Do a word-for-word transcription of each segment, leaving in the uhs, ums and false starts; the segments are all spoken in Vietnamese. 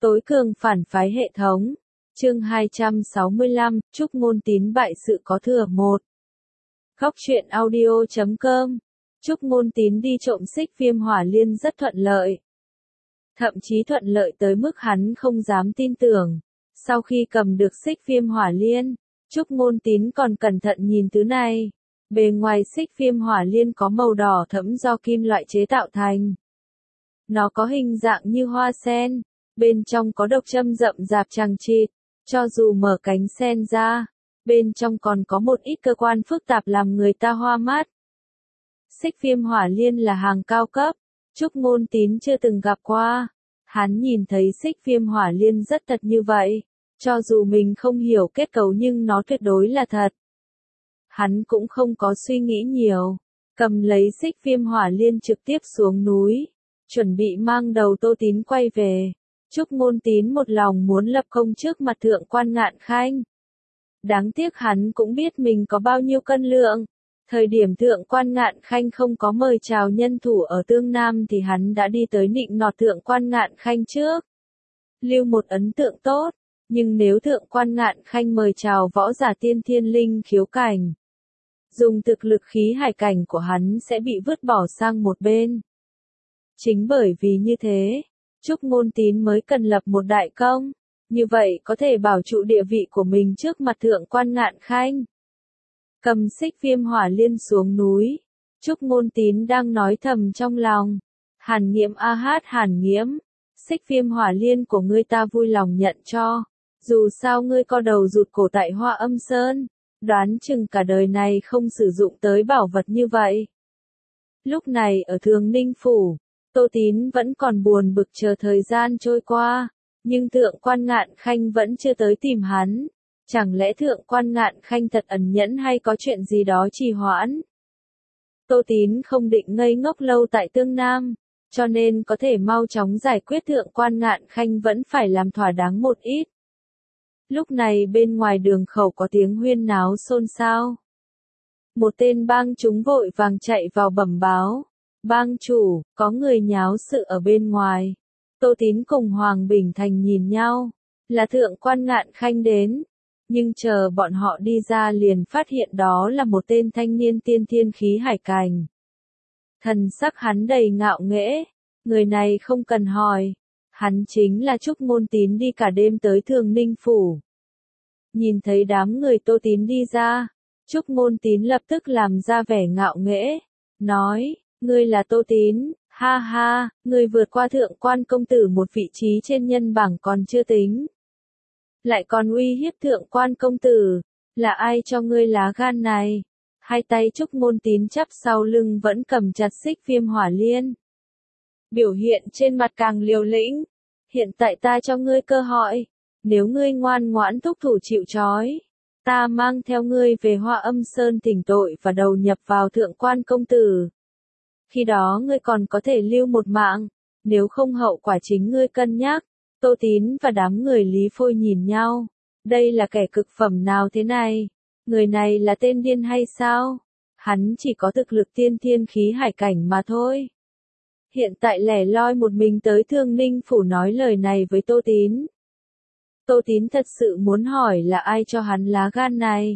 Tối cường phản phái hệ thống. Chương hai trăm sáu mươi lăm, Trúc Ngôn Tín bại sự có thừa một. Góc truyện audio chấm com. Trúc Ngôn Tín đi trộm xích viêm hỏa liên rất thuận lợi. Thậm chí thuận lợi tới mức hắn không dám tin tưởng. Sau khi cầm được xích viêm hỏa liên, Trúc Ngôn Tín còn cẩn thận nhìn thứ này. Bề ngoài xích viêm hỏa liên có màu đỏ thẫm do kim loại chế tạo thành. Nó có hình dạng như hoa sen, bên trong có độc châm rậm rạp chằng chịt, cho dù mở cánh sen ra, bên trong còn có một ít cơ quan phức tạp làm người ta hoa mắt. Xích viêm hỏa liên là hàng cao cấp, Trúc Ngôn Tín chưa từng gặp qua. Hắn nhìn thấy xích viêm hỏa liên rất thật như vậy, cho dù mình không hiểu kết cấu nhưng nó tuyệt đối là thật. Hắn cũng không có suy nghĩ nhiều, cầm lấy xích viêm hỏa liên trực tiếp xuống núi, chuẩn bị mang đầu Tô Tín quay về. Trúc Ngôn Tín một lòng muốn lập công trước mặt Thượng quan Ngạn Khanh. Đáng tiếc hắn cũng biết mình có bao nhiêu cân lượng. Thời điểm Thượng quan Ngạn Khanh không có mời chào nhân thủ ở Tương Nam thì hắn đã đi tới nịnh nọt Thượng quan Ngạn Khanh trước. Lưu một ấn tượng tốt, nhưng nếu Thượng quan Ngạn Khanh mời chào võ giả tiên thiên linh khiếu cảnh, dùng thực lực khí hải cảnh của hắn sẽ bị vứt bỏ sang một bên. Chính bởi vì như thế, Trúc Ngôn Tín mới cần lập một đại công, như vậy có thể bảo trụ địa vị của mình trước mặt Thượng quan Ngạn Khanh. Cầm xích viêm hỏa liên xuống núi, Trúc Ngôn Tín đang nói thầm trong lòng. Hàn Nghiễm a hát Hàn Nghiễm, xích viêm hỏa liên của ngươi ta vui lòng nhận cho. Dù sao ngươi co đầu rụt cổ tại Hoa Âm Sơn, đoán chừng cả đời này không sử dụng tới bảo vật như vậy. Lúc này ở Thường Ninh Phủ, Tô Tín vẫn còn buồn bực chờ thời gian trôi qua, nhưng Thượng quan Ngạn Khanh vẫn chưa tới tìm hắn. Chẳng lẽ Thượng quan Ngạn Khanh thật ẩn nhẫn hay có chuyện gì đó trì hoãn? Tô Tín không định ngây ngốc lâu tại Tương Nam, cho nên có thể mau chóng giải quyết Thượng quan Ngạn Khanh vẫn phải làm thỏa đáng một ít. Lúc này bên ngoài đường khẩu có tiếng huyên náo xôn xao. Một tên bang chúng vội vàng chạy vào bẩm báo. Bang chủ, có người nháo sự ở bên ngoài. Tô Tín cùng Hoàng Bình Thành nhìn nhau, là Thượng quan Ngạn Khanh đến. Nhưng chờ bọn họ đi ra liền phát hiện đó là một tên thanh niên tiên thiên khí hải cảnh. Thần sắc hắn đầy ngạo nghễ, người này không cần hỏi, hắn chính là Trúc Ngôn Tín đi cả đêm tới Thường Ninh Phủ. Nhìn thấy đám người Tô Tín đi ra, Trúc Ngôn Tín lập tức làm ra vẻ ngạo nghễ, nói, ngươi là Tô Tín, ha ha, ngươi vượt qua Thượng quan công tử một vị trí trên nhân bảng còn chưa tính. Lại còn uy hiếp Thượng quan công tử, là ai cho ngươi lá gan này? Hai tay Trúc Ngôn Tín chắp sau lưng vẫn cầm chặt xích viêm hỏa liên. Biểu hiện trên mặt càng liều lĩnh. Hiện tại ta cho ngươi cơ hội, nếu ngươi ngoan ngoãn thúc thủ chịu trói, ta mang theo ngươi về Hoa Âm Sơn thỉnh tội và đầu nhập vào Thượng quan công tử. Khi đó ngươi còn có thể lưu một mạng, nếu không hậu quả chính ngươi cân nhắc. Tô Tín và đám người Lý Phôi nhìn nhau. Đây là kẻ cực phẩm nào thế này? Người này là tên điên hay sao? Hắn chỉ có thực lực tiên thiên khí hải cảnh mà thôi. Hiện tại lẻ loi một mình tới Thương Ninh Phủ nói lời này với Tô Tín. Tô Tín thật sự muốn hỏi là ai cho hắn lá gan này.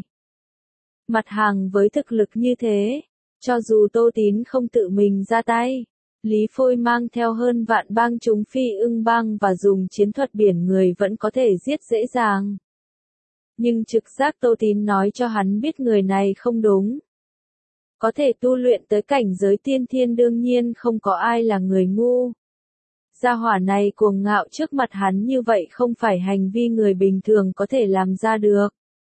Mặt hàng với thực lực như thế, cho dù Tô Tín không tự mình ra tay, Lý Phôi mang theo hơn vạn bang chúng phi ưng bang và dùng chiến thuật biển người vẫn có thể giết dễ dàng. Nhưng trực giác Tô Tín nói cho hắn biết người này không đúng. Có thể tu luyện tới cảnh giới tiên thiên đương nhiên không có ai là người ngu. Gia hỏa này cuồng ngạo trước mặt hắn như vậy không phải hành vi người bình thường có thể làm ra được.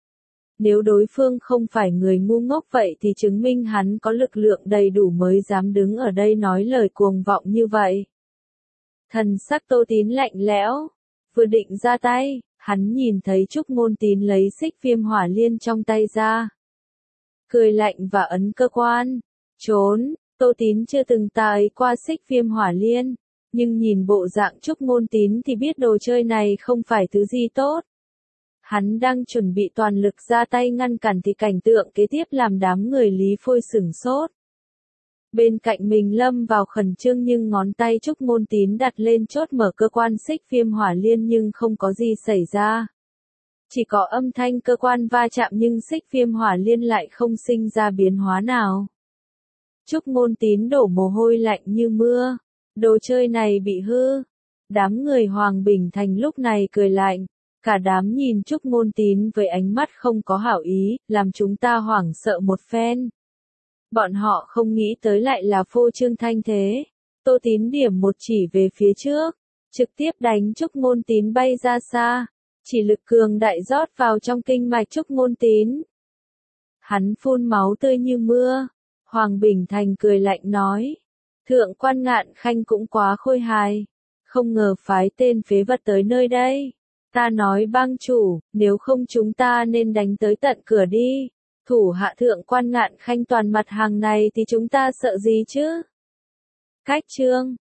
Nếu đối phương không phải người ngu ngốc vậy thì chứng minh hắn có lực lượng đầy đủ mới dám đứng ở đây nói lời cuồng vọng như vậy. Thần sắc Tô Tín lạnh lẽo, vừa định ra tay, hắn nhìn thấy Trúc Ngôn Tín lấy xích viêm hỏa liên trong tay ra. Cười lạnh và ấn cơ quan, trốn, Tô Tín chưa từng tài qua xích viêm hỏa liên, nhưng nhìn bộ dạng Trúc Ngôn Tín thì biết đồ chơi này không phải thứ gì tốt. Hắn đang chuẩn bị toàn lực ra tay ngăn cản thì cảnh tượng kế tiếp làm đám người Lý Phôi sửng sốt. Bên cạnh mình lâm vào khẩn trương nhưng ngón tay Trúc Ngôn Tín đặt lên chốt mở cơ quan xích viêm hỏa liên nhưng không có gì xảy ra. Chỉ có âm thanh cơ quan va chạm nhưng xích viêm hỏa liên lại không sinh ra biến hóa nào. Trúc Ngôn Tín đổ mồ hôi lạnh như mưa. Đồ chơi này bị hư. Đám người Hoàng Bình Thành lúc này cười lạnh. Cả đám nhìn Trúc Ngôn Tín với ánh mắt không có hảo ý, làm chúng ta hoảng sợ một phen. Bọn họ không nghĩ tới lại là phô trương thanh thế. Tô Tín điểm một chỉ về phía trước, trực tiếp đánh Trúc Ngôn Tín bay ra xa. Chỉ lực cường đại rót vào trong kinh mạch Trúc Ngôn Tín. Hắn phun máu tươi như mưa. Hoàng Bình Thành cười lạnh nói. Thượng quan Ngạn Khanh cũng quá khôi hài. Không ngờ phái tên phế vật tới nơi đây. Ta nói bang chủ, nếu không chúng ta nên đánh tới tận cửa đi. Thủ hạ thượng quan Ngạn Khanh toàn mặt hàng này thì chúng ta sợ gì chứ? Cách chương